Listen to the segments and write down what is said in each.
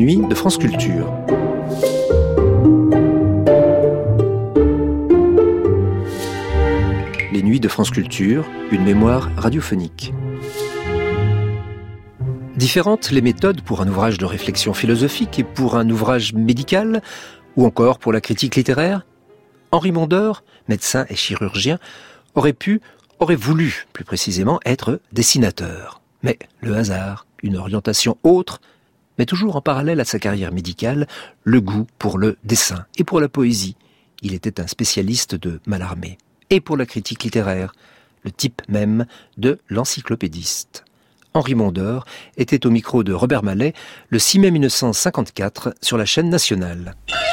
nuits de France Culture. Les nuits de France Culture, une mémoire radiophonique. Différentes les méthodes pour un ouvrage de réflexion philosophique et pour un ouvrage médical, ou encore pour la critique littéraire. Henri Mondor, médecin et chirurgien, aurait voulu, plus précisément, être dessinateur. Mais le hasard, une orientation autre, mais toujours en parallèle à sa carrière médicale, le goût pour le dessin et pour la poésie. Il était un spécialiste de Mallarmé. Et pour la critique littéraire, le type même de l'encyclopédiste. Henri Mondor était au micro de Robert Mallet le 6 mai 1954 sur la chaîne nationale.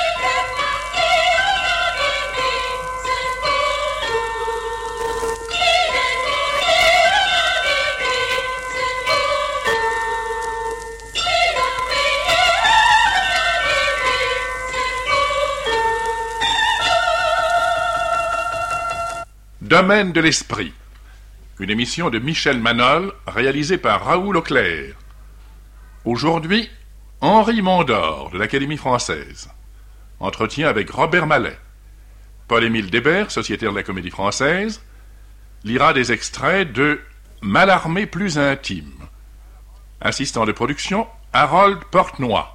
Domaine de l'esprit, une émission de Michel Manol, réalisée par Raoul Auclair. Aujourd'hui, Henri Mondor, de l'Académie française. Entretien avec Robert Mallet. Paul-Émile Débert, sociétaire de la Comédie Française, lira des extraits de Mallarmé plus intime. Assistant de production, Harold Portenoy.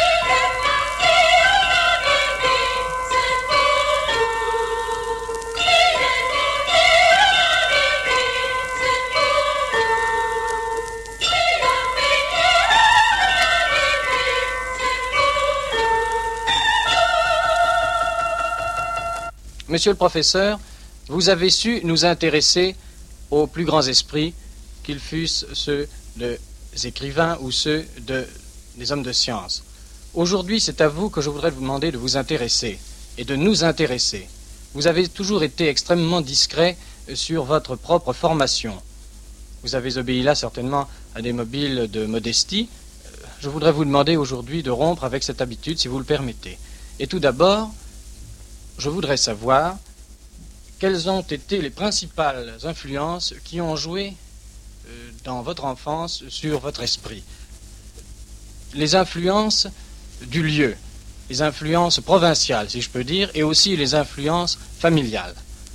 Monsieur le professeur, vous avez su nous intéresser aux plus grands esprits, qu'ils fussent ceux des écrivains ou ceux des hommes de science. Aujourd'hui, c'est à vous que je voudrais vous demander de vous intéresser et de nous intéresser. Vous avez toujours été extrêmement discret sur votre propre formation. Vous avez obéi là certainement à des mobiles de modestie. Je voudrais vous demander aujourd'hui de rompre avec cette habitude, si vous le permettez. Et tout d'abord, je voudrais savoir quelles ont été les principales influences qui ont joué dans votre enfance sur votre esprit. Les influences du lieu, les influences provinciales, si je peux dire, et aussi les influences familiales.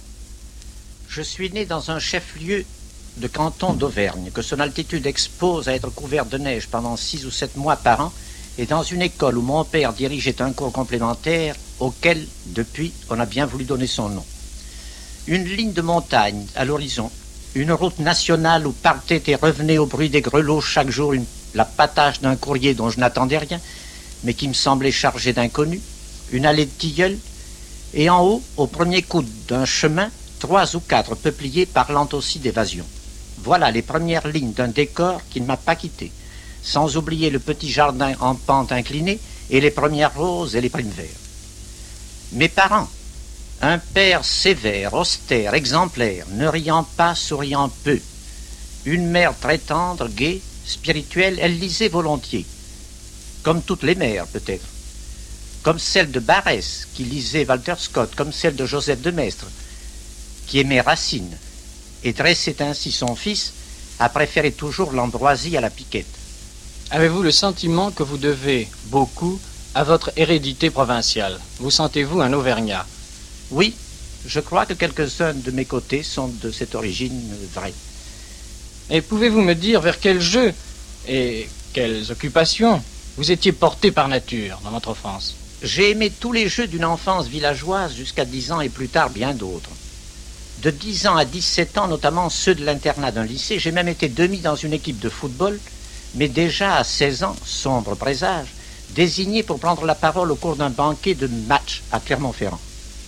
Je suis né dans un chef-lieu de canton d'Auvergne, que son altitude expose à être couvert de neige pendant 6 ou 7 mois par an, et dans une école où mon père dirigeait un cours complémentaire auquel, depuis, on a bien voulu donner son nom. Une ligne de montagne à l'horizon, une route nationale où partait et revenait au bruit des grelots chaque jour la patage d'un courrier dont je n'attendais rien, mais qui me semblait chargé d'inconnus, une allée de tilleuls, et en haut, au premier coude d'un chemin, 3 ou 4 peupliers parlant aussi d'évasion. Voilà les premières lignes d'un décor qui ne m'a pas quitté, sans oublier le petit jardin en pente inclinée et les premières roses et les primes verts. Mes parents, un père sévère, austère, exemplaire, ne riant pas, souriant peu. Une mère très tendre, gaie, spirituelle, elle lisait volontiers. Comme toutes les mères, peut-être. Comme celle de Barrès, qui lisait Walter Scott, comme celle de Joseph de Maistre, qui aimait Racine, et dressait ainsi son fils, a préféré toujours l'ambroisie à la piquette. Avez-vous le sentiment que vous devez beaucoup à votre hérédité provinciale? Vous sentez-vous un Auvergnat? Oui, je crois que quelques-uns de mes côtés sont de cette origine vraie. Et pouvez-vous me dire vers quels jeux et quelles occupations vous étiez porté par nature dans votre enfance? J'ai aimé tous les jeux d'une enfance villageoise jusqu'à 10 ans et plus tard bien d'autres. De 10 ans à 17 ans, notamment ceux de l'internat d'un lycée, j'ai même été demi dans une équipe de football, mais déjà à 16 ans, sombre présage, désigné pour prendre la parole au cours d'un banquet de match à Clermont-Ferrand.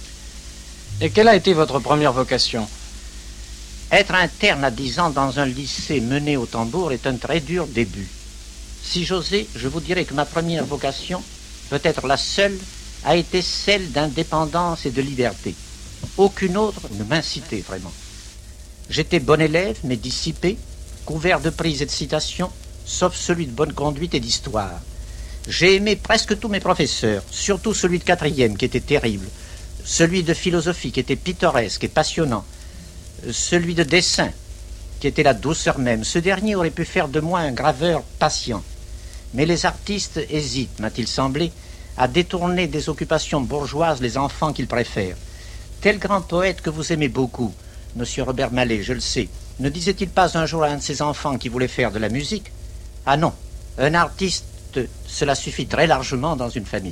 Et quelle a été votre première vocation? Être interne à 10 ans dans un lycée mené au tambour est un très dur début. Si j'osais, je vous dirais que ma première vocation, peut-être la seule, a été celle d'indépendance et de liberté. Aucune autre ne m'incitait vraiment. J'étais bon élève, mais dissipé, couvert de prises et de citations, sauf celui de bonne conduite et d'histoire. J'ai aimé presque tous mes professeurs, surtout celui de 4e qui était terrible, celui de philosophie qui était pittoresque et passionnant, celui de dessin qui était la douceur même. Ce dernier aurait pu faire de moi un graveur patient. Mais les artistes hésitent, m'a-t-il semblé, à détourner des occupations bourgeoises les enfants qu'ils préfèrent. Tel grand poète que vous aimez beaucoup, Monsieur Robert Mallet, je le sais, ne disait-il pas un jour à un de ses enfants qui voulait faire de la musique? Ah non, un artiste, cela suffit très largement dans une famille.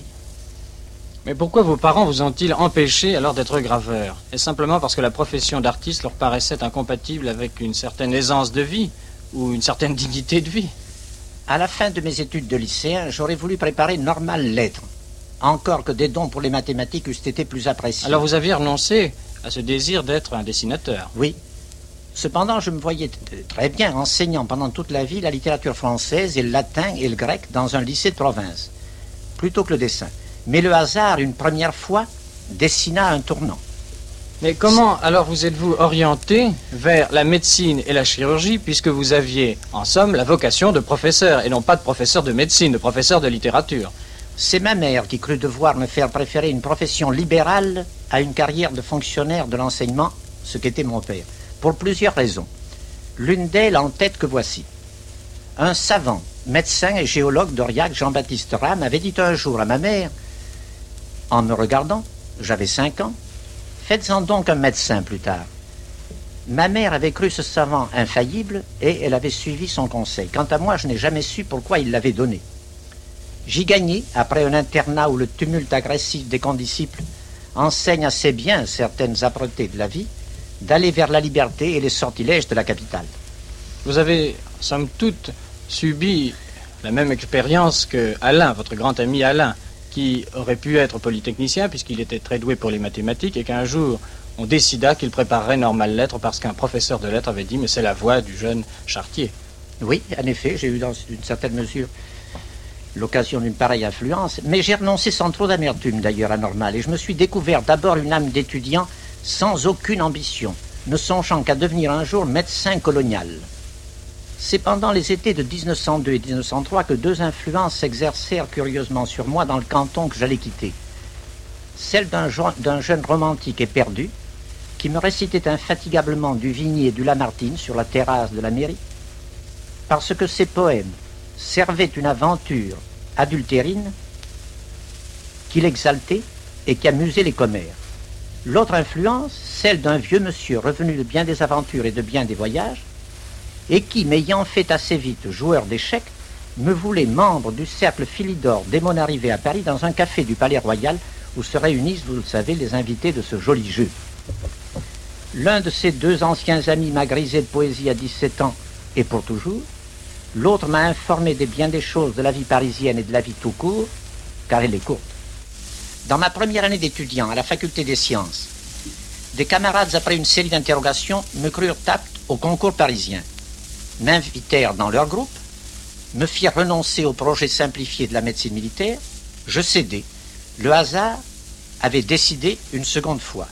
Mais pourquoi vos parents vous ont-ils empêché alors d'être graveurs? Est-ce simplement parce que la profession d'artiste leur paraissait incompatible avec une certaine aisance de vie ou une certaine dignité de vie? À la fin de mes études de lycéen, j'aurais voulu préparer normales lettres. Encore que des dons pour les mathématiques eussent été plus appréciés. Alors vous aviez renoncé à ce désir d'être un dessinateur? Oui. Cependant, je me voyais très bien enseignant pendant toute la vie la littérature française et le latin et le grec dans un lycée de province, plutôt que le dessin. Mais le hasard, une première fois, dessina un tournant. Mais comment alors vous êtes-vous orienté vers la médecine et la chirurgie puisque vous aviez, en somme, la vocation de professeur et non pas de professeur de médecine, de professeur de littérature? C'est ma mère qui crut devoir me faire préférer une profession libérale à une carrière de fonctionnaire de l'enseignement, ce qu'était mon père, pour plusieurs raisons. L'une d'elles en tête que voici. Un savant, médecin et géologue d'Aurillac, Jean-Baptiste Rame, avait dit un jour à ma mère, en me regardant, j'avais 5 ans, « Faites-en donc un médecin plus tard. » Ma mère avait cru ce savant infaillible et elle avait suivi son conseil. Quant à moi, je n'ai jamais su pourquoi il l'avait donné. J'y gagnai, après un internat où le tumulte agressif des condisciples enseigne assez bien certaines âpretés de la vie, d'aller vers la liberté et les sortilèges de la capitale. Vous avez, somme toute, subi la même expérience que Alain, votre grand ami Alain, qui aurait pu être polytechnicien puisqu'il était très doué pour les mathématiques et qu'un jour on décida qu'il préparerait normales lettres parce qu'un professeur de lettres avait dit « mais c'est la voie du jeune Chartier ». Oui, en effet, j'ai eu dans une certaine mesure l'occasion d'une pareille influence, mais j'ai renoncé sans trop d'amertume d'ailleurs à Normal et je me suis découvert d'abord une âme d'étudiant sans aucune ambition, ne songeant qu'à devenir un jour médecin colonial. C'est pendant les étés de 1902 et 1903 que 2 influences s'exercèrent curieusement sur moi dans le canton que j'allais quitter. Celle d'un jeune romantique éperdu qui me récitait infatigablement du Vigny et du Lamartine sur la terrasse de la mairie, parce que ses poèmes servait une aventure adultérine qui l'exaltait et qui amusait les commères. L'autre influence, celle d'un vieux monsieur revenu de bien des aventures et de bien des voyages, et qui, m'ayant fait assez vite joueur d'échecs, me voulait membre du cercle Philidor dès mon arrivée à Paris dans un café du Palais Royal où se réunissent, vous le savez, les invités de ce joli jeu. L'un de ces 2 anciens amis m'a grisé de poésie à 17 ans et pour toujours. L'autre m'a informé des bien des choses de la vie parisienne et de la vie tout court, car elle est courte. Dans ma première année d'étudiant à la faculté des sciences, des camarades, après une série d'interrogations, me crurent apte au concours parisien, m'invitèrent dans leur groupe, me firent renoncer au projet simplifié de la médecine militaire, je cédai. Le hasard avait décidé une seconde fois.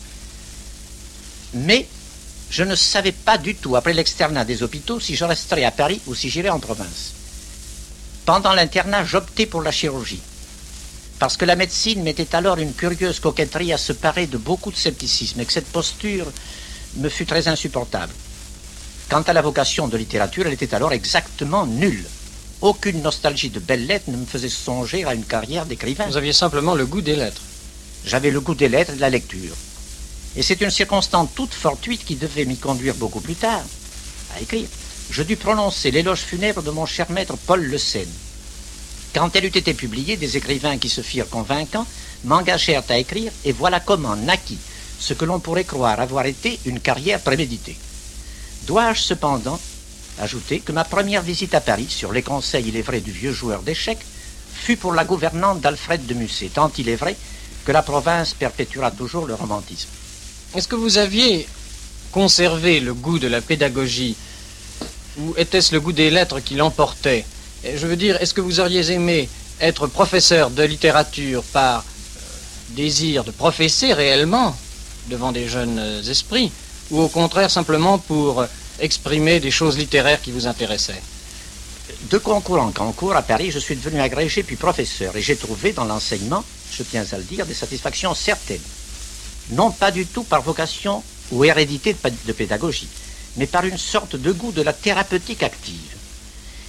Mais je ne savais pas du tout, après l'externat des hôpitaux, si je resterais à Paris ou si j'irais en province. Pendant l'internat, j'optai pour la chirurgie, parce que la médecine mettait alors une curieuse coquetterie à se parer de beaucoup de scepticisme, et que cette posture me fut très insupportable. Quant à la vocation de littérature, elle était alors exactement nulle. Aucune nostalgie de belles lettres ne me faisait songer à une carrière d'écrivain. Vous aviez simplement le goût des lettres. J'avais le goût des lettres et de la lecture. Et c'est une circonstance toute fortuite qui devait m'y conduire beaucoup plus tard à écrire. Je dus prononcer l'éloge funèbre de mon cher maître Paul Le Seine. Quand elle eut été publiée, des écrivains qui se firent convaincants m'engagèrent à écrire, et voilà comment naquit ce que l'on pourrait croire avoir été une carrière préméditée. Dois-je cependant ajouter que ma première visite à Paris, sur les conseils, il est vrai, du vieux joueur d'échecs, fut pour la gouvernante d'Alfred de Musset, tant il est vrai que la province perpétuera toujours le romantisme. Est-ce que vous aviez conservé le goût de la pédagogie ou était-ce le goût des lettres qui l'emportait? Je veux dire, est-ce que vous auriez aimé être professeur de littérature par désir de professer réellement devant des jeunes esprits ou au contraire simplement pour exprimer des choses littéraires qui vous intéressaient? De concours en concours, à Paris, je suis devenu agrégé puis professeur et j'ai trouvé dans l'enseignement, je tiens à le dire, des satisfactions certaines. Non pas du tout par vocation ou hérédité de pédagogie, mais par une sorte de goût de la thérapeutique active.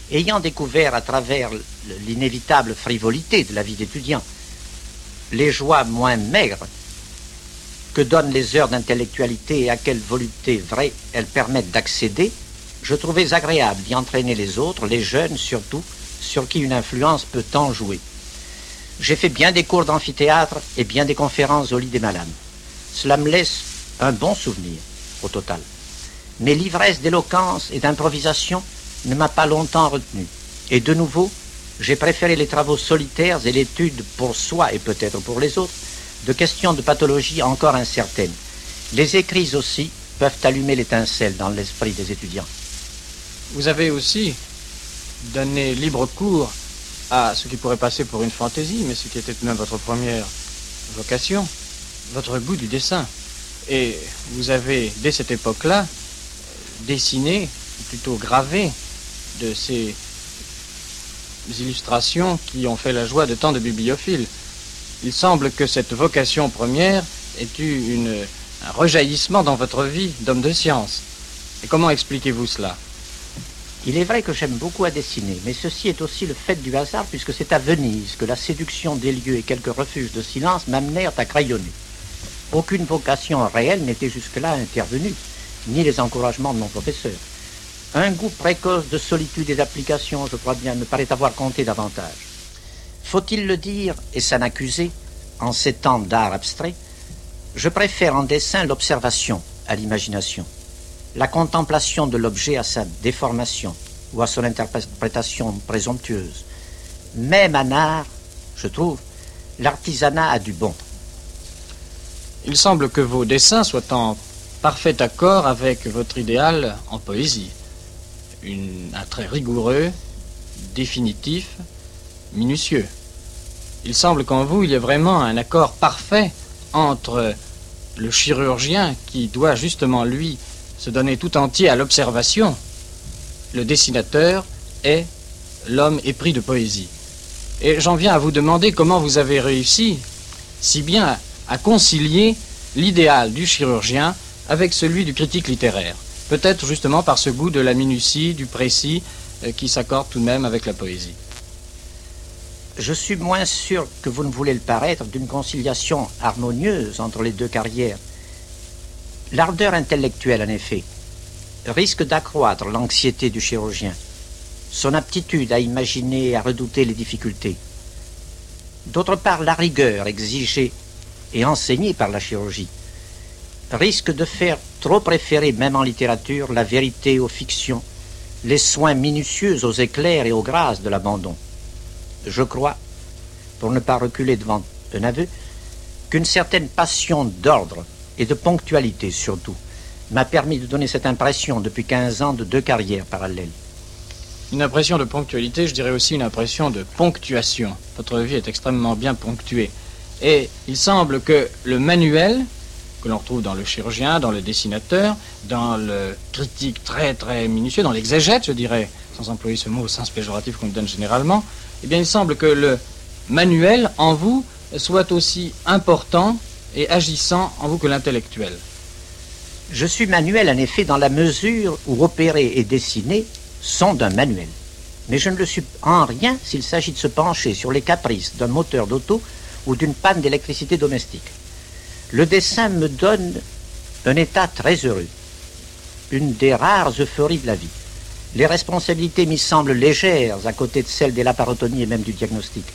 Ayant découvert à travers l'inévitable frivolité de la vie d'étudiant les joies moins maigres que donnent les heures d'intellectualité et à quelle volupté vraie elles permettent d'accéder, je trouvais agréable d'y entraîner les autres, les jeunes surtout, sur qui une influence peut tant jouer. J'ai fait bien des cours d'amphithéâtre et bien des conférences au lit des malades. Cela me laisse un bon souvenir, au total. Mais l'ivresse d'éloquence et d'improvisation ne m'a pas longtemps retenu. Et de nouveau, j'ai préféré les travaux solitaires et l'étude pour soi et peut-être pour les autres de questions de pathologie encore incertaines. Les écrits aussi peuvent allumer l'étincelle dans l'esprit des étudiants. Vous avez aussi donné libre cours à ce qui pourrait passer pour une fantaisie, mais ce qui était tout de même votre première vocation, votre goût du dessin. Et vous avez, dès cette époque-là, dessiné, ou plutôt gravé, de ces illustrations qui ont fait la joie de tant de bibliophiles. Il semble que cette vocation première ait eu un rejaillissement dans votre vie d'homme de science. Et comment expliquez-vous cela ? Il est vrai que j'aime beaucoup à dessiner, mais ceci est aussi le fait du hasard, puisque c'est à Venise que la séduction des lieux et quelques refuges de silence m'amenèrent à crayonner. Aucune vocation réelle n'était jusque-là intervenue, ni les encouragements de mon professeur. Un goût précoce de solitude et d'application, je crois bien, me paraît avoir compté davantage. Faut-il le dire, et s'en accuser, en ces temps d'art abstrait, je préfère en dessin l'observation à l'imagination, la contemplation de l'objet à sa déformation ou à son interprétation présomptueuse. Même en art, je trouve, l'artisanat a du bon. Il semble que vos dessins soient en parfait accord avec votre idéal en poésie. Un trait rigoureux, définitif, minutieux. Il semble qu'en vous, il y ait vraiment un accord parfait entre le chirurgien qui doit justement, lui, se donner tout entier à l'observation, le dessinateur est l'homme épris de poésie. Et j'en viens à vous demander comment vous avez réussi si bien à concilier l'idéal du chirurgien avec celui du critique littéraire. Peut-être justement par ce goût de la minutie, du précis, qui s'accorde tout de même avec la poésie. Je suis moins sûr que vous ne voulez le paraître d'une conciliation harmonieuse entre les deux carrières. L'ardeur intellectuelle, en effet, risque d'accroître l'anxiété du chirurgien, son aptitude à imaginer et à redouter les difficultés. D'autre part, la rigueur exigée et enseignée par la chirurgie risque de faire trop préférer, même en littérature, la vérité aux fictions, les soins minutieux aux éclairs et aux grâces de l'abandon. Je crois, pour ne pas reculer devant un aveu, qu'une certaine passion d'ordre et de ponctualité surtout m'a permis de donner cette impression depuis 15 ans de deux carrières parallèles. Une impression de ponctualité, je dirais aussi une impression de ponctuation. Votre vie est extrêmement bien ponctuée. Et il semble que le manuel que l'on retrouve dans le chirurgien, dans le dessinateur, dans le critique très très minutieux, dans l'exégète, je dirais, sans employer ce mot au sens péjoratif qu'on donne généralement, eh bien il semble que le manuel en vous soit aussi important et agissant en vous que l'intellectuel. Je suis manuel en effet dans la mesure où opérer et dessiner sont d'un manuel. Mais je ne le suis en rien s'il s'agit de se pencher sur les caprices d'un moteur d'auto ou d'une panne d'électricité domestique. Le dessin me donne un état très heureux, une des rares euphories de la vie. Les responsabilités m'y semblent légères à côté de celles des laparotonies et même du diagnostic.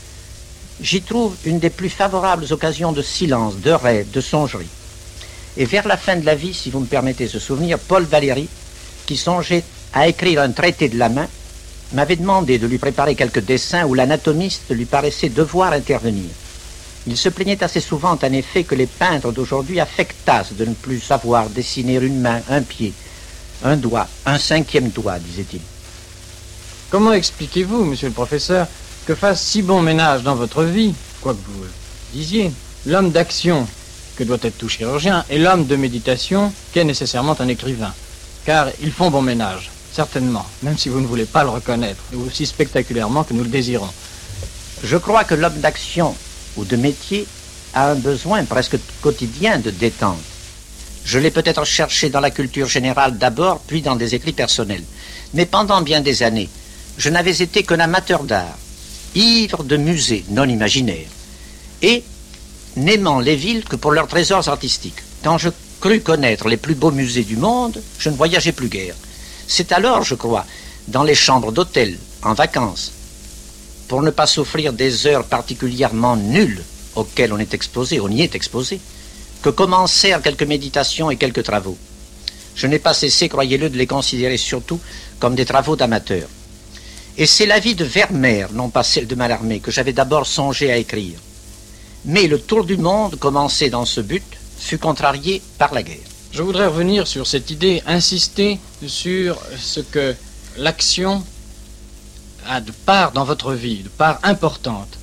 J'y trouve une des plus favorables occasions de silence, de rêve, de songerie. Et vers la fin de la vie, si vous me permettez ce souvenir, Paul Valéry, qui songeait à écrire un traité de la main, m'avait demandé de lui préparer quelques dessins où l'anatomiste lui paraissait devoir intervenir. Il se plaignait assez souvent, en effet, que les peintres d'aujourd'hui affectassent de ne plus savoir dessiner une main, un pied, un doigt, un cinquième doigt, disait-il. Comment expliquez-vous, monsieur le professeur, que fasse si bon ménage dans votre vie, quoi que vous disiez, l'homme d'action, que doit être tout chirurgien, et l'homme de méditation, qu'est nécessairement un écrivain? Car ils font bon ménage, certainement, même si vous ne voulez pas le reconnaître, et aussi spectaculairement que nous le désirons. Je crois que l'homme d'action ou de métier a un besoin presque quotidien de détente. Je l'ai peut-être cherché dans la culture générale d'abord, puis dans des écrits personnels. Mais pendant bien des années, je n'avais été qu'un amateur d'art, ivre de musées non imaginaires, et n'aimant les villes que pour leurs trésors artistiques. Quand je crus connaître les plus beaux musées du monde, je ne voyageais plus guère. C'est alors, je crois, dans les chambres d'hôtel, en vacances, pour ne pas souffrir des heures particulièrement nulles auxquelles on y est exposé, que commencèrent quelques méditations et quelques travaux. Je n'ai pas cessé, croyez-le, de les considérer surtout comme des travaux d'amateurs. Et c'est la vie de Vermeer, non pas celle de Mallarmé, que j'avais d'abord songé à écrire. Mais le tour du monde, commencé dans ce but, fut contrarié par la guerre. Je voudrais revenir sur cette idée, insister sur ce que l'action a de part dans votre vie, de part importante.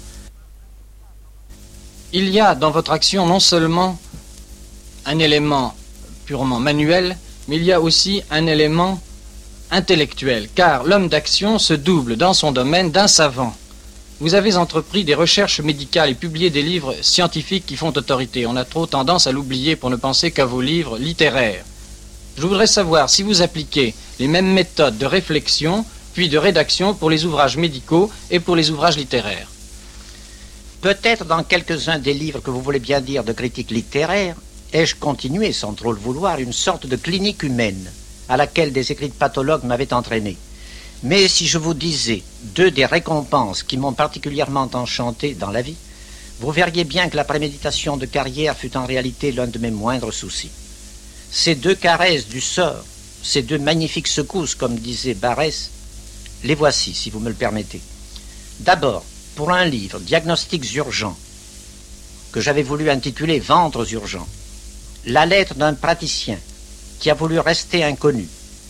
Il y a dans votre action non seulement un élément purement manuel, mais il y a aussi un élément intellectuel, car l'homme d'action se double dans son domaine d'un savant. Vous avez entrepris des recherches médicales et publié des livres scientifiques qui font autorité. On a trop tendance à l'oublier pour ne penser qu'à vos livres littéraires. Je voudrais savoir si vous appliquez les mêmes méthodes de réflexion puis de rédaction pour les ouvrages médicaux et pour les ouvrages littéraires. Peut-être dans quelques-uns des livres que vous voulez bien dire de critique littéraire, ai-je continué, sans trop le vouloir, une sorte de clinique humaine à laquelle des écrits de pathologues m'avaient entraîné. Mais si je vous disais deux des récompenses qui m'ont particulièrement enchanté dans la vie, vous verriez bien que la préméditation de carrière fut en réalité l'un de mes moindres soucis. Ces deux caresses du sort, ces deux magnifiques secousses, comme disait Barrès, les voici, si vous me le permettez. D'abord, pour un livre, Diagnostics urgents, que j'avais voulu intituler Ventres urgents, la lettre d'un praticien qui a voulu rester inconnu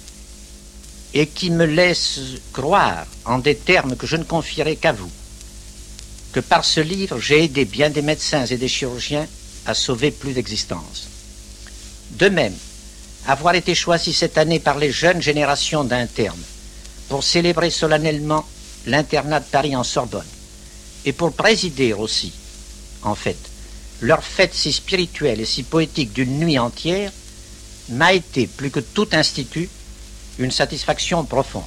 et qui me laisse croire, en des termes que je ne confierai qu'à vous, que par ce livre, j'ai aidé bien des médecins et des chirurgiens à sauver plus d'existences. De même, avoir été choisi cette année par les jeunes générations d'internes pour célébrer solennellement l'internat de Paris en Sorbonne, et pour présider aussi, en fait, leur fête si spirituelle et si poétique d'une nuit entière, m'a été, plus que tout institut, une satisfaction profonde.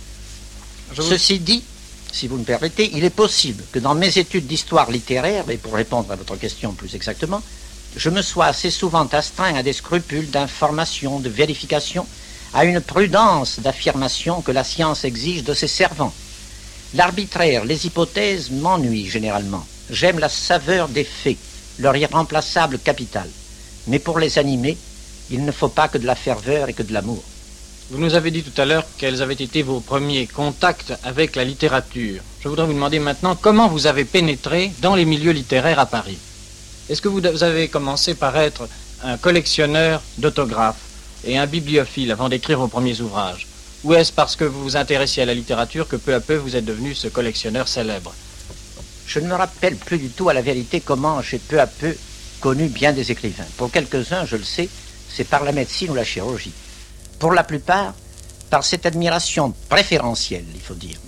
Ceci dit, si vous me permettez, il est possible que dans mes études d'histoire littéraire, et pour répondre à votre question plus exactement, je me sois assez souvent astreint à des scrupules d'information, de vérification, à une prudence d'affirmation que la science exige de ses servants. L'arbitraire, les hypothèses m'ennuient généralement. J'aime la saveur des faits, leur irremplaçable capital. Mais pour les animer, il ne faut pas que de la ferveur et que de l'amour. Vous nous avez dit tout à l'heure quels avaient été vos premiers contacts avec la littérature. Je voudrais vous demander maintenant comment vous avez pénétré dans les milieux littéraires à Paris. Est-ce que vous avez commencé par être un collectionneur d'autographes et un bibliophile avant d'écrire vos premiers ouvrages? Ou est-ce parce que vous vous intéressiez à la littérature que peu à peu vous êtes devenu ce collectionneur célèbre? Je ne me rappelle plus du tout à la vérité comment j'ai peu à peu connu bien des écrivains. Pour quelques-uns, je le sais, c'est par la médecine ou la chirurgie. Pour la plupart, par cette admiration préférentielle, il faut dire,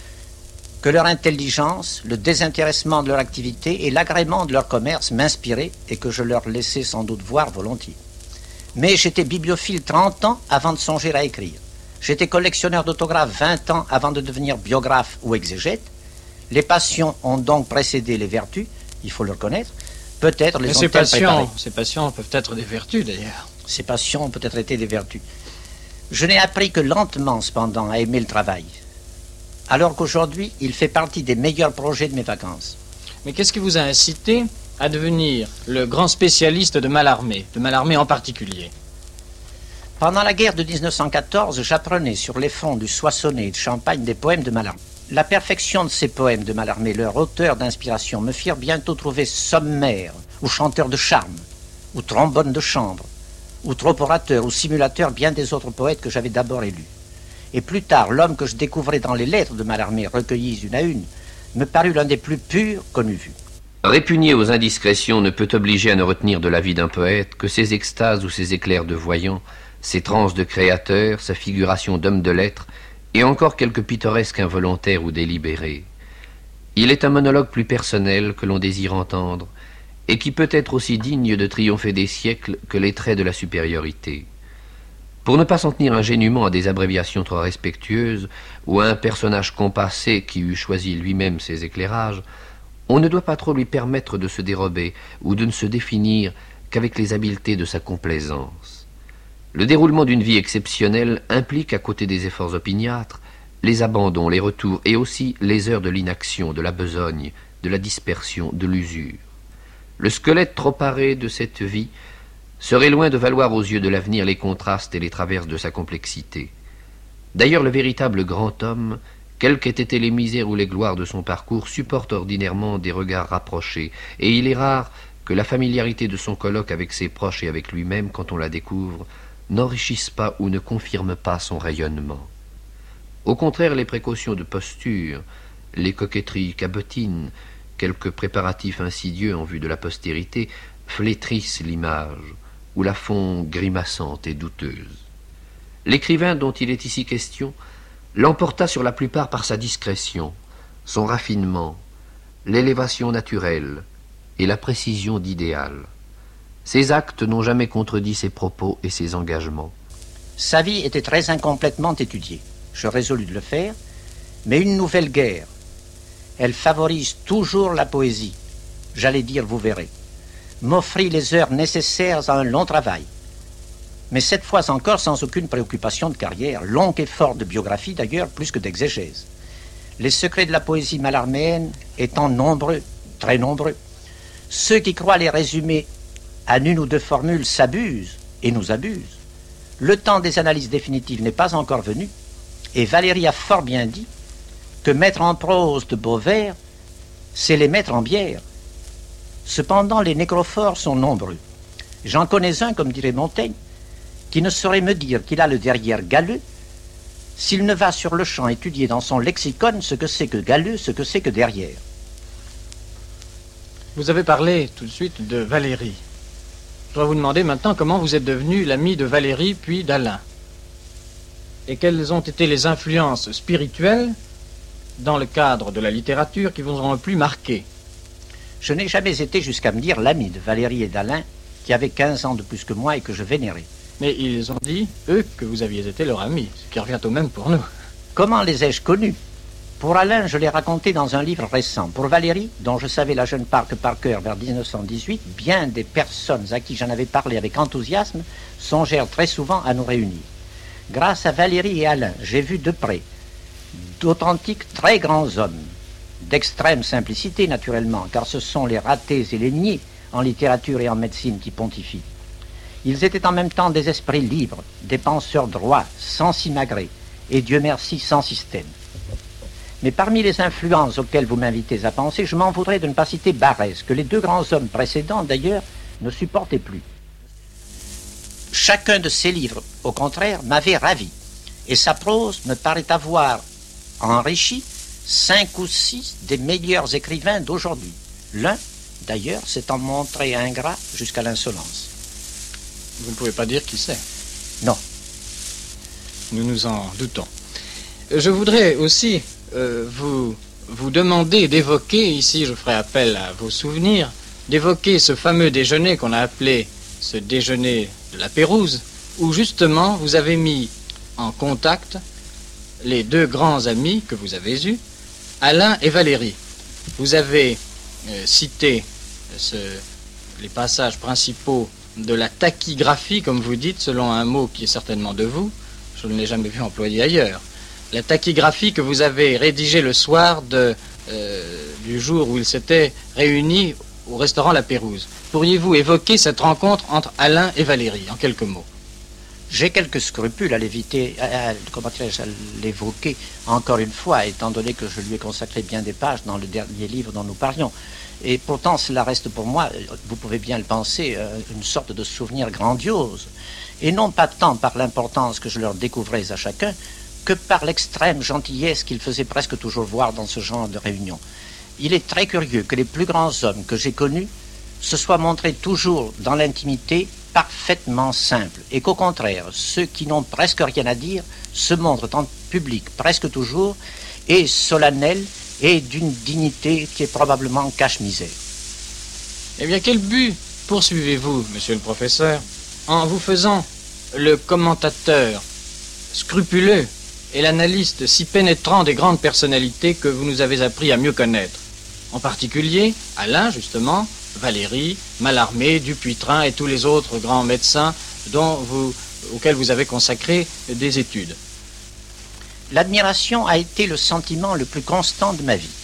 que leur intelligence, le désintéressement de leur activité et l'agrément de leur commerce m'inspiraient et que je leur laissais sans doute voir volontiers. Mais j'étais bibliophile 30 ans avant de songer à écrire. J'étais collectionneur d'autographes 20 ans avant de devenir biographe ou exégète. Les passions ont donc précédé les vertus, il faut le reconnaître. Peut-être les ont-elles préparées. Ces passions peuvent être des vertus d'ailleurs. Ces passions ont peut-être été des vertus. Je n'ai appris que lentement, cependant, à aimer le travail. Alors qu'aujourd'hui, il fait partie des meilleurs projets de mes vacances. Mais qu'est-ce qui vous a incité à devenir le grand spécialiste de Mallarmé en particulier? Pendant la guerre de 1914, j'apprenais sur les fonds du Soissonnais et de Champagne des poèmes de Mallarmé. La perfection de ces poèmes de Mallarmé, leur hauteur d'inspiration, me firent bientôt trouver sommaire, ou chanteur de charme, ou trombone de chambre, ou trop orateur, ou simulateur bien des autres poètes que j'avais d'abord élus. Et plus tard, l'homme que je découvrais dans les lettres de Mallarmé, recueillies une à une, me parut l'un des plus purs qu'on eût vu. Répugner aux indiscrétions ne peut obliger à ne retenir de la vie d'un poète que ses extases ou ses éclairs de voyant, ses transes de créateur, sa figuration d'homme de lettres, et encore quelques pittoresques involontaires ou délibérés. Il est un monologue plus personnel que l'on désire entendre, et qui peut être aussi digne de triompher des siècles que les traits de la supériorité. Pour ne pas s'en tenir ingénument à des abréviations trop respectueuses ou à un personnage compassé qui eût choisi lui-même ses éclairages, on ne doit pas trop lui permettre de se dérober ou de ne se définir qu'avec les habiletés de sa complaisance. Le déroulement d'une vie exceptionnelle implique, à côté des efforts opiniâtres, les abandons, les retours et aussi les heures de l'inaction, de la besogne, de la dispersion, de l'usure. Le squelette trop paré de cette vie serait loin de valoir aux yeux de l'avenir les contrastes et les traverses de sa complexité. D'ailleurs, le véritable grand homme, quelles qu'aient été les misères ou les gloires de son parcours, supporte ordinairement des regards rapprochés, et il est rare que la familiarité de son colloque avec ses proches et avec lui-même, quand on la découvre, n'enrichisse pas ou ne confirme pas son rayonnement. Au contraire, les précautions de posture, les coquetteries cabotines, quelques préparatifs insidieux en vue de la postérité, flétrissent l'image, ou la font grimaçante et douteuse. L'écrivain dont il est ici question l'emporta sur la plupart par sa discrétion, son raffinement, l'élévation naturelle et la précision d'idéal. Ses actes n'ont jamais contredit ses propos et ses engagements. Sa vie était très incomplètement étudiée. Je résolus de le faire, mais une nouvelle guerre. Elle favorise toujours la poésie. J'allais dire, vous verrez. M'offrit les heures nécessaires à un long travail. Mais cette fois encore sans aucune préoccupation de carrière, long effort de biographie d'ailleurs, plus que d'exégèse. Les secrets de la poésie malarméenne étant nombreux, très nombreux, ceux qui croient les résumer à une ou deux formules s'abusent et nous abusent. Le temps des analyses définitives n'est pas encore venu, et Valéry a fort bien dit que mettre en prose de beaux vers, c'est les mettre en bière. Cependant, les nécrophores sont nombreux. J'en connais un, comme dirait Montaigne, qui ne saurait me dire qu'il a le derrière galeux s'il ne va sur le champ étudier dans son lexicon ce que c'est que galeux, ce que c'est que derrière. Vous avez parlé tout de suite de Valéry. Je dois vous demander maintenant comment vous êtes devenu l'ami de Valéry puis d'Alain. Et quelles ont été les influences spirituelles dans le cadre de la littérature qui vous ont le plus marqué? Je n'ai jamais été jusqu'à me dire l'ami de Valéry et d'Alain, qui avaient 15 ans de plus que moi et que je vénérais. Mais ils ont dit, eux, que vous aviez été leur ami, ce qui revient au même pour nous. Comment les ai-je connus? Pour Alain, je l'ai raconté dans un livre récent. Pour Valéry, dont je savais la jeune Park par cœur vers 1918, bien des personnes à qui j'en avais parlé avec enthousiasme songèrent très souvent à nous réunir. Grâce à Valéry et Alain, j'ai vu de près d'authentiques très grands hommes, d'extrême simplicité naturellement, car ce sont les ratés et les niais en littérature et en médecine qui pontifient. Ils étaient en même temps des esprits libres, des penseurs droits, sans simagrées, et Dieu merci, sans système. Mais parmi les influences auxquelles vous m'invitez à penser, je m'en voudrais de ne pas citer Barrès, que les deux grands hommes précédents, d'ailleurs, ne supportaient plus. Chacun de ces livres, au contraire, m'avait ravi, et sa prose me paraît avoir enrichi 5 ou 6 des meilleurs écrivains d'aujourd'hui. L'un, d'ailleurs, s'étant montré ingrat jusqu'à l'insolence. Vous ne pouvez pas dire qui c'est. Non. Nous nous en doutons. Je voudrais aussi vous demander d'évoquer, ici je ferai appel à vos souvenirs, d'évoquer ce fameux déjeuner qu'on a appelé ce déjeuner de la Pérouse, où justement vous avez mis en contact les deux grands amis que vous avez eus, Alain et Valéry. Vous avez cité les passages principaux de la tachygraphie, comme vous dites, selon un mot qui est certainement de vous, je ne l'ai jamais vu employé ailleurs. La tachygraphie que vous avez rédigée le soir du jour où ils s'étaient réunis au restaurant La Pérouse. Pourriez-vous évoquer cette rencontre entre Alain et Valéry, en quelques mots? J'ai quelques scrupules à l'éviter, à l'évoquer encore une fois, étant donné que je lui ai consacré bien des pages dans le dernier livre dont nous parlions. Et pourtant, cela reste pour moi, vous pouvez bien le penser, une sorte de souvenir grandiose. Et non pas tant par l'importance que je leur découvrais à chacun, que par l'extrême gentillesse qu'il faisait presque toujours voir dans ce genre de réunion. Il est très curieux que les plus grands hommes que j'ai connus se soient montrés toujours dans l'intimité parfaitement simples, et qu'au contraire, ceux qui n'ont presque rien à dire se montrent en public presque toujours, et solennels, et d'une dignité qui est probablement cache-misère. Eh bien, quel but poursuivez-vous, monsieur le professeur, en vous faisant le commentateur scrupuleux et l'analyste si pénétrant des grandes personnalités que vous nous avez appris à mieux connaître. En particulier, Alain, justement, Valéry, Mallarmé, Dupuytren et tous les autres grands médecins auxquels vous avez consacré des études. L'admiration a été le sentiment le plus constant de ma vie.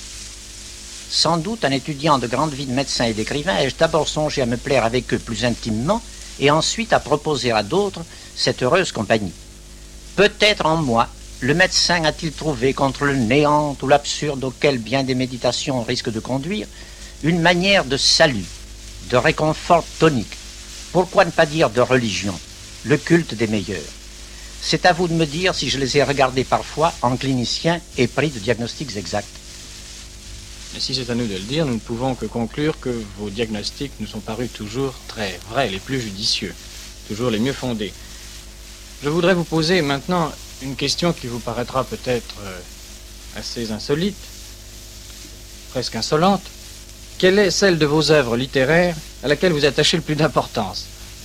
Sans doute, en étudiant de grandes vies de médecins et d'écrivains, ai-je d'abord songé à me plaire avec eux plus intimement et ensuite à proposer à d'autres cette heureuse compagnie. Peut-être en moi, le médecin a-t-il trouvé contre le néant ou l'absurde auquel bien des méditations risquent de conduire, une manière de salut, de réconfort tonique, pourquoi ne pas dire de religion, le culte des meilleurs. C'est à vous de me dire si je les ai regardés parfois en clinicien épris de diagnostics exacts. Mais si c'est à nous de le dire, nous ne pouvons que conclure que vos diagnostics nous sont parus toujours très vrais, les plus judicieux, toujours les mieux fondés. Je voudrais vous poser maintenant une question qui vous paraîtra peut-être assez insolite, presque insolente. Quelle est celle de vos œuvres littéraires à laquelle vous attachez le plus d'importance?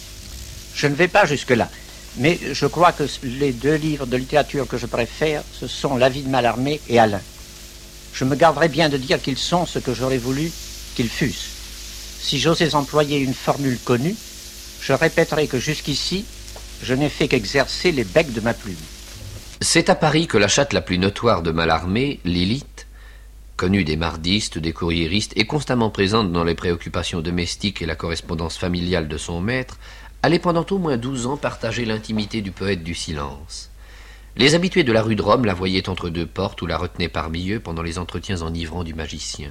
Je ne vais pas jusque-là, mais je crois que les deux livres de littérature que je préfère, ce sont La vie de Mallarmé et Alain. Je me garderai bien de dire qu'ils sont ce que j'aurais voulu qu'ils fussent. Si j'osais employer une formule connue, je répéterai que jusqu'ici, je n'ai fait qu'exercer les becs de ma plume. C'est à Paris que la chatte la plus notoire de Mallarmé, Lilith, connue des mardistes, des courriéristes et constamment présente dans les préoccupations domestiques et la correspondance familiale de son maître, allait pendant au moins 12 ans partager l'intimité du poète du silence. Les habitués de la rue de Rome la voyaient entre deux portes ou la retenaient parmi eux pendant les entretiens enivrants du magicien.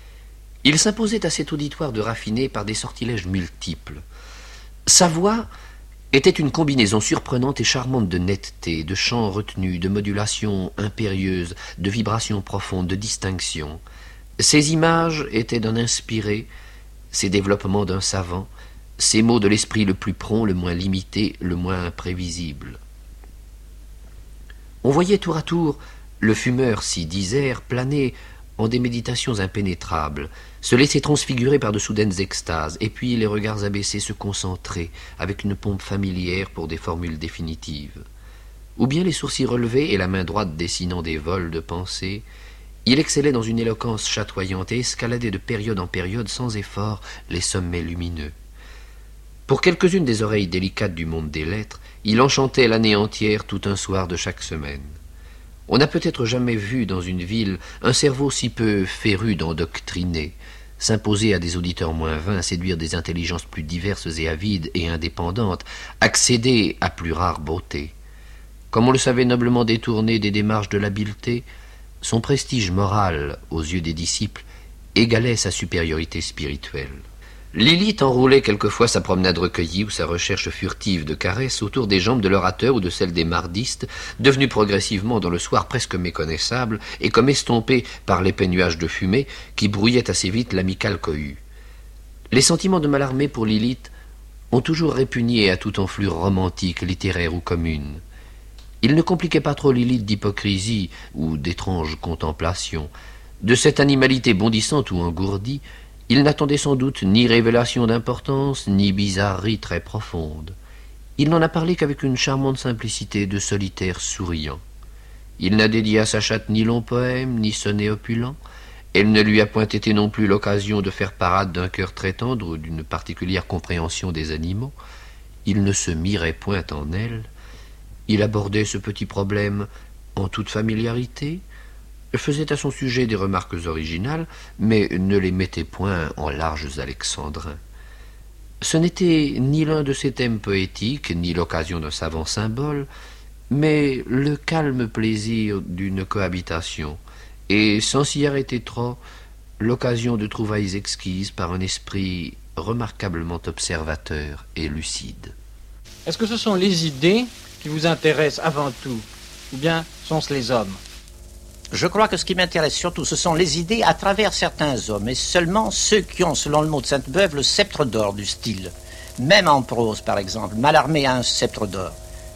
Il s'imposait à cet auditoire de raffinés par des sortilèges multiples. Sa voix était une combinaison surprenante et charmante de netteté, de chant retenu, de modulation impérieuse, de vibrations profondes, de distinction. Ses images étaient d'un inspiré, ses développements d'un savant, ses mots de l'esprit le plus prompt, le moins limité, le moins imprévisible. On voyait tour à tour le fumeur si disert planer en des méditations impénétrables, se laisser transfigurer par de soudaines extases, et puis les regards abaissés se concentrer avec une pompe familière pour des formules définitives. Ou bien les sourcils relevés et la main droite dessinant des vols de pensée, il excellait dans une éloquence chatoyante et escaladait de période en période sans effort les sommets lumineux. Pour quelques-unes des oreilles délicates du monde des lettres, il enchantait l'année entière tout un soir de chaque semaine. On n'a peut-être jamais vu dans une ville un cerveau si peu féru d'endoctriner, s'imposer à des auditeurs moins vains, séduire des intelligences plus diverses et avides et indépendantes, accéder à plus rare beauté. Comme on le savait noblement détourner des démarches de l'habileté, son prestige moral, aux yeux des disciples, égalait sa supériorité spirituelle. Lilith enroulait quelquefois sa promenade recueillie ou sa recherche furtive de caresses autour des jambes de l'orateur ou de celles des mardistes, devenus progressivement dans le soir presque méconnaissables et comme estompés par l'épais nuage de fumée qui brouillait assez vite l'amicale cohue. Les sentiments de Mallarmé pour Lilith ont toujours répugné à toute enflure romantique, littéraire ou commune. Il ne compliquait pas trop Lilith d'hypocrisie ou d'étranges contemplations. De cette animalité bondissante ou engourdie, il n'attendait sans doute ni révélation d'importance, ni bizarrerie très profonde. Il n'en a parlé qu'avec une charmante simplicité de solitaire souriant. Il n'a dédié à sa chatte ni long poème, ni sonnet opulent. Elle ne lui a point été non plus l'occasion de faire parade d'un cœur très tendre ou d'une particulière compréhension des animaux. Il ne se mirait point en elle. Il abordait ce petit problème en toute familiarité, faisait à son sujet des remarques originales, mais ne les mettait point en larges alexandrins. Ce n'était ni l'un de ses thèmes poétiques, ni l'occasion d'un savant symbole, mais le calme plaisir d'une cohabitation, et, sans s'y arrêter trop, l'occasion de trouvailles exquises par un esprit remarquablement observateur et lucide. Est-ce que ce sont les idées qui vous intéressent avant tout, ou bien sont-ce les hommes? Je crois que ce qui m'intéresse surtout, ce sont les idées à travers certains hommes, et seulement ceux qui ont, selon le mot de Sainte-Beuve, le sceptre d'or du style. Même en prose, par exemple, Mallarmé a un sceptre d'or.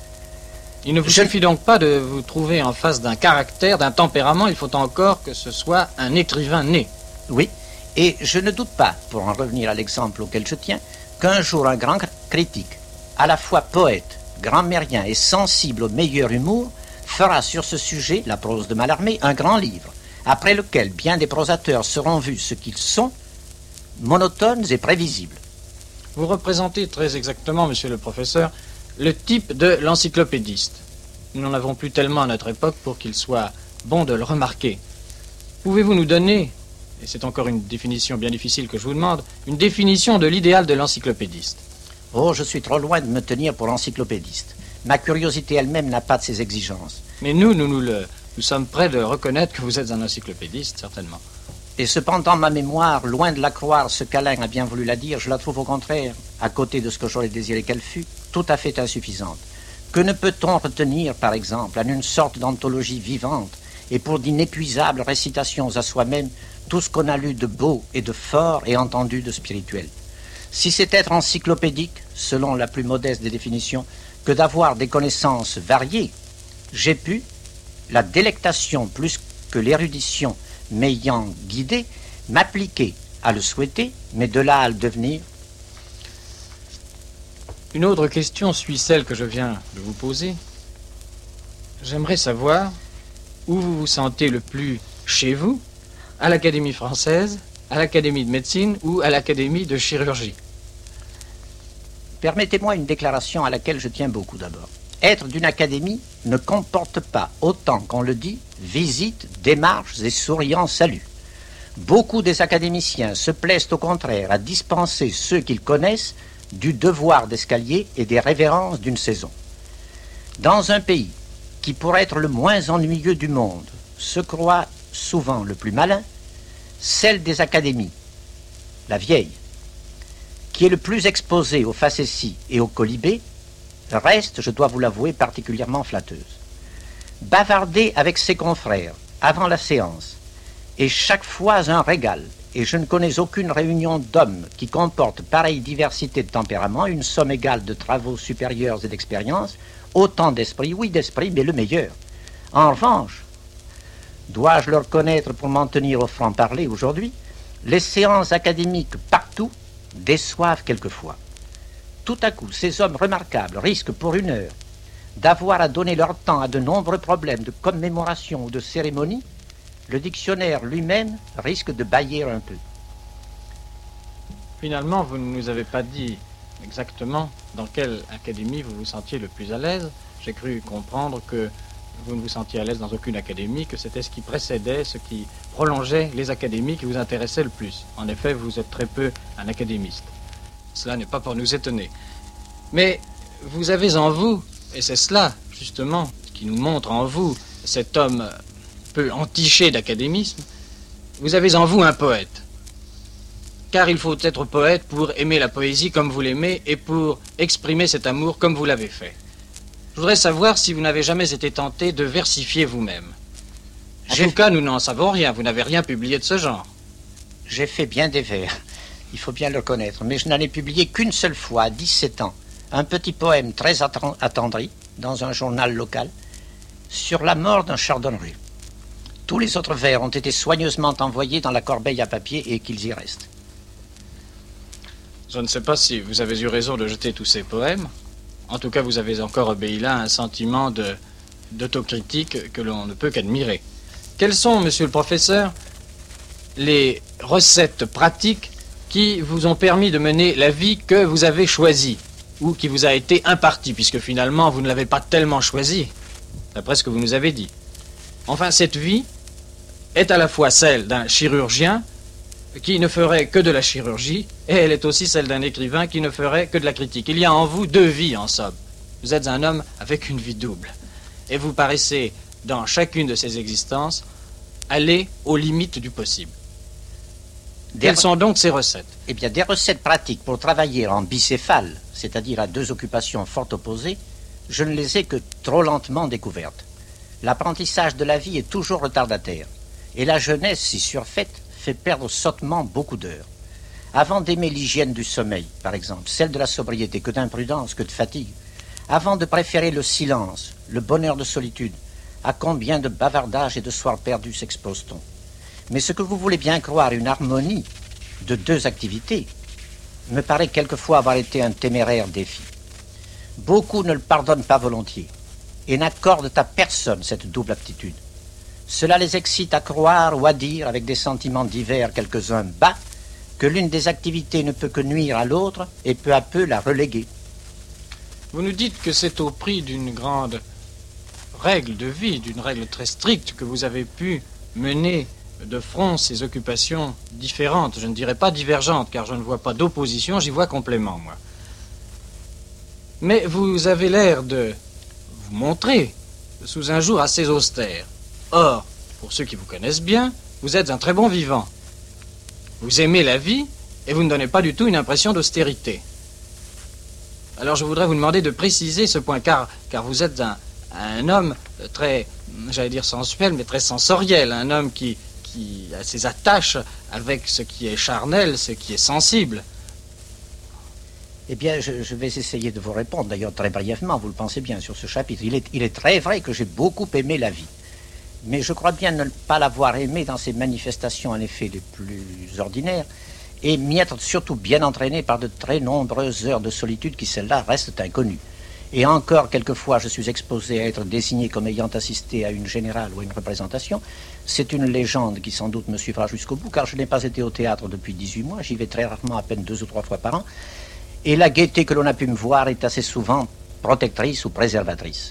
Il ne vous suffit donc pas de vous trouver en face d'un caractère, d'un tempérament, il faut encore que ce soit un écrivain né. Oui, et je ne doute pas, pour en revenir à l'exemple auquel je tiens, qu'un jour un grand critique, à la fois poète, grammairien et sensible au meilleur humour, fera sur ce sujet, la prose de Mallarmé, un grand livre, après lequel bien des prosateurs seront vus ce qu'ils sont, monotones et prévisibles. Vous représentez très exactement, monsieur le professeur, le type de l'encyclopédiste. Nous n'en avons plus tellement à notre époque pour qu'il soit bon de le remarquer. Pouvez-vous nous donner, et c'est encore une définition bien difficile que je vous demande, une définition de l'idéal de l'encyclopédiste? Oh, je suis trop loin de me tenir pour encyclopédiste. Ma curiosité elle-même n'a pas de ces exigences. Mais nous sommes prêts de reconnaître que vous êtes un encyclopédiste, certainement. Et cependant, ma mémoire, loin de la croire ce qu'Alain a bien voulu la dire, je la trouve au contraire, à côté de ce que j'aurais désiré qu'elle fût, tout à fait insuffisante. Que ne peut-on retenir, par exemple, en une sorte d'anthologie vivante, et pour d'inépuisables récitations à soi-même, tout ce qu'on a lu de beau et de fort et entendu de spirituel? Si c'est être encyclopédique, selon la plus modeste des définitions, que d'avoir des connaissances variées, j'ai pu, la délectation plus que l'érudition m'ayant guidé, m'appliquer à le souhaiter, mais de là à le devenir. Une autre question suit celle que je viens de vous poser. J'aimerais savoir où vous vous sentez le plus chez vous, à l'Académie française, à l'Académie de médecine ou à l'Académie de chirurgie. Permettez-moi une déclaration à laquelle je tiens beaucoup d'abord. Être d'une académie ne comporte pas, autant qu'on le dit, visites, démarches et souriants saluts. Beaucoup des académiciens se plaisent au contraire à dispenser ceux qu'ils connaissent du devoir d'escalier et des révérences d'une saison. Dans un pays qui, pour être le moins ennuyeux du monde, se croit souvent le plus malin, celle des académies, la vieille, qui est le plus exposée aux facéties et aux colibés, reste, je dois vous l'avouer, particulièrement flatteuse. Bavarder avec ses confrères avant la séance est chaque fois un régal, et je ne connais aucune réunion d'hommes qui comporte pareille diversité de tempérament, une somme égale de travaux supérieurs et d'expérience, autant d'esprit, oui d'esprit, mais le meilleur. En revanche, dois-je le reconnaître pour m'en tenir au franc-parler aujourd'hui, les séances académiques partout déçoivent quelquefois. Tout à coup, ces hommes remarquables risquent pour une heure d'avoir à donner leur temps à de nombreux problèmes de commémoration ou de cérémonie. Le dictionnaire lui-même risque de bâiller un peu. Finalement, vous ne nous avez pas dit exactement dans quelle académie vous vous sentiez le plus à l'aise. J'ai cru comprendre que vous ne vous sentiez à l'aise dans aucune académie, que c'était ce qui précédait, ce qui prolongeait les académies qui vous intéressaient le plus. En effet, vous êtes très peu un académiste. Cela n'est pas pour nous étonner. Mais vous avez en vous, et c'est cela, justement, qui nous montre en vous cet homme peu entiché d'académisme, vous avez en vous un poète. Car il faut être poète pour aimer la poésie comme vous l'aimez et pour exprimer cet amour comme vous l'avez fait. Je voudrais savoir si vous n'avez jamais été tenté de versifier vous-même. En tout cas, nous n'en savons rien. Vous n'avez rien publié de ce genre. J'ai fait bien des vers, il faut bien le reconnaître, mais je n'en ai publié qu'une seule fois, à 17 ans, un petit poème très attendri, dans un journal local, sur la mort d'un chardonneret. Tous les autres vers ont été soigneusement envoyés dans la corbeille à papier et qu'ils y restent. Je ne sais pas si vous avez eu raison de jeter tous ces poèmes. En tout cas, vous avez encore obéi là à un sentiment d'autocritique que l'on ne peut qu'admirer. Quelles sont, monsieur le professeur, les recettes pratiques qui vous ont permis de mener la vie que vous avez choisie ou qui vous a été impartie, puisque finalement, vous ne l'avez pas tellement choisie, d'après ce que vous nous avez dit. Enfin, cette vie est à la fois celle d'un chirurgien qui ne ferait que de la chirurgie, et elle est aussi celle d'un écrivain qui ne ferait que de la critique. Il y a en vous deux vies, en somme. Vous êtes un homme avec une vie double. Et vous paraissez, dans chacune de ces existences, aller aux limites du possible. Quelles sont donc ces recettes? Eh bien, des recettes pratiques pour travailler en bicéphale, c'est-à-dire à deux occupations fort opposées, je ne les ai que trop lentement découvertes. L'apprentissage de la vie est toujours retardataire, et la jeunesse, si surfaite, fait perdre sottement beaucoup d'heures. Avant d'aimer l'hygiène du sommeil, par exemple, celle de la sobriété, que d'imprudence, que de fatigue, avant de préférer le silence, le bonheur de solitude, à combien de bavardages et de soirs perdus s'expose-t-on? Mais ce que vous voulez bien croire une harmonie de deux activités me paraît quelquefois avoir été un téméraire défi. Beaucoup ne le pardonnent pas volontiers et n'accordent à personne cette double aptitude. Cela les excite à croire ou à dire, avec des sentiments divers quelques-uns bas, que l'une des activités ne peut que nuire à l'autre et peu à peu la reléguer. Vous nous dites que c'est au prix d'une grande règle de vie, d'une règle très stricte, que vous avez pu mener de front ces occupations différentes. Je ne dirais pas divergentes, car je ne vois pas d'opposition, j'y vois complément, moi. Mais vous avez l'air de vous montrer sous un jour assez austère. Or, pour ceux qui vous connaissent bien, vous êtes un très bon vivant. Vous aimez la vie et vous ne donnez pas du tout une impression d'austérité. Alors je voudrais vous demander de préciser ce point, car vous êtes un homme très, j'allais dire sensuel, mais très sensoriel, un homme qui a ses attaches avec ce qui est charnel, ce qui est sensible. Eh bien, je vais essayer de vous répondre, d'ailleurs très brièvement, vous le pensez bien, sur ce chapitre. Il est très vrai que j'ai beaucoup aimé la vie. Mais je crois bien ne pas l'avoir aimé dans ses manifestations, en effet, les plus ordinaires, et m'y être surtout bien entraîné par de très nombreuses heures de solitude qui, celles-là, restent inconnues. Et encore, quelquefois, je suis exposé à être désigné comme ayant assisté à une générale ou à une représentation. C'est une légende qui, sans doute, me suivra jusqu'au bout, car je n'ai pas été au théâtre depuis 18 mois. J'y vais très rarement, à peine 2 ou 3 fois par an. Et la gaieté que l'on a pu me voir est assez souvent protectrice ou préservatrice.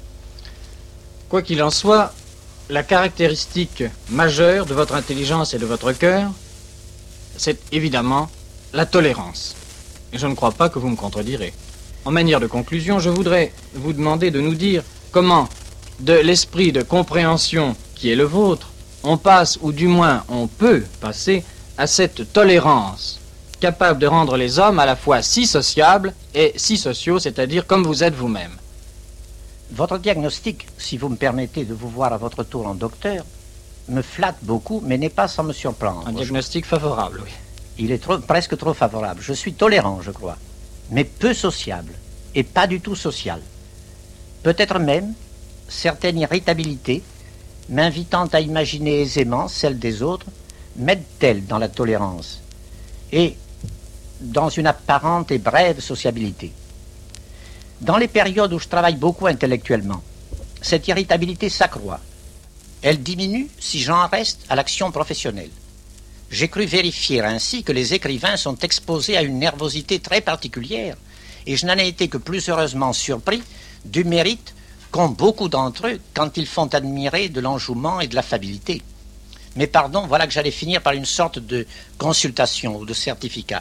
Quoi qu'il en soit, la caractéristique majeure de votre intelligence et de votre cœur, c'est évidemment la tolérance. Et je ne crois pas que vous me contredirez. En manière de conclusion, je voudrais vous demander de nous dire comment, de l'esprit de compréhension qui est le vôtre, on passe, ou du moins on peut passer, à cette tolérance capable de rendre les hommes à la fois si sociables et si sociaux, c'est-à-dire comme vous êtes vous-même. Votre diagnostic, si vous me permettez de vous voir à votre tour en docteur, me flatte beaucoup, mais n'est pas sans me surprendre. Un diagnostic favorable, oui. Il est presque trop favorable. Je suis tolérant, je crois, mais peu sociable, et pas du tout social. Peut-être même certaine irritabilité, m'invitant à imaginer aisément celle des autres, m'aide-t-elle dans la tolérance et dans une apparente et brève sociabilité. Dans les périodes où je travaille beaucoup intellectuellement, cette irritabilité s'accroît. Elle diminue si j'en reste à l'action professionnelle. J'ai cru vérifier ainsi que les écrivains sont exposés à une nervosité très particulière, et je n'en ai été que plus heureusement surpris du mérite qu'ont beaucoup d'entre eux quand ils font admirer de l'enjouement et de l'affabilité. Mais pardon, voilà que j'allais finir par une sorte de consultation ou de certificat.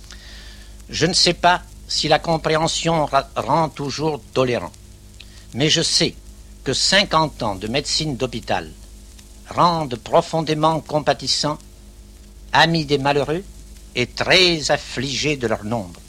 Je ne sais pas si la compréhension rend toujours tolérant, mais je sais que 50 ans de médecine d'hôpital rendent profondément compatissants, amis des malheureux et très affligés de leur nombre.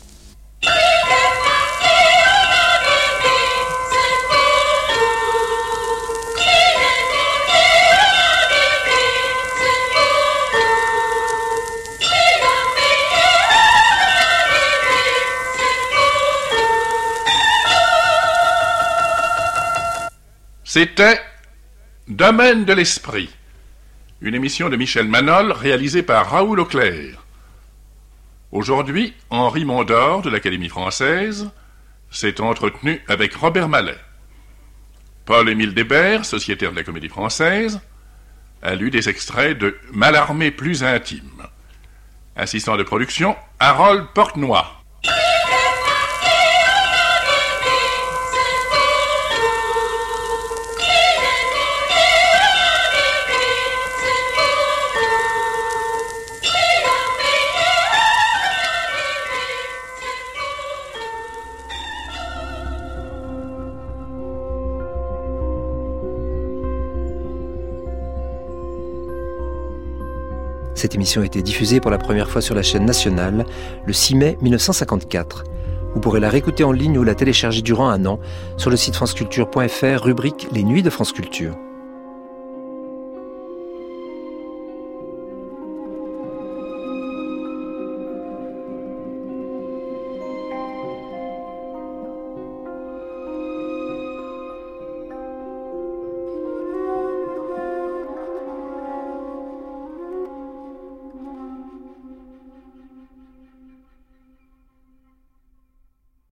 C'était Domaine de l'esprit, une émission de Michel Manol réalisée par Raoul Auclair. Aujourd'hui, Henri Mondor de l'Académie française s'est entretenu avec Robert Mallet. Paul-Émile Débert, sociétaire de la Comédie française, a lu des extraits de Mallarmé plus intime. Assistant de production, Harold Portenoy. Cette émission a été diffusée pour la première fois sur la chaîne nationale le 6 mai 1954. Vous pourrez la réécouter en ligne ou la télécharger durant un an sur le site franceculture.fr, rubrique Les Nuits de France Culture.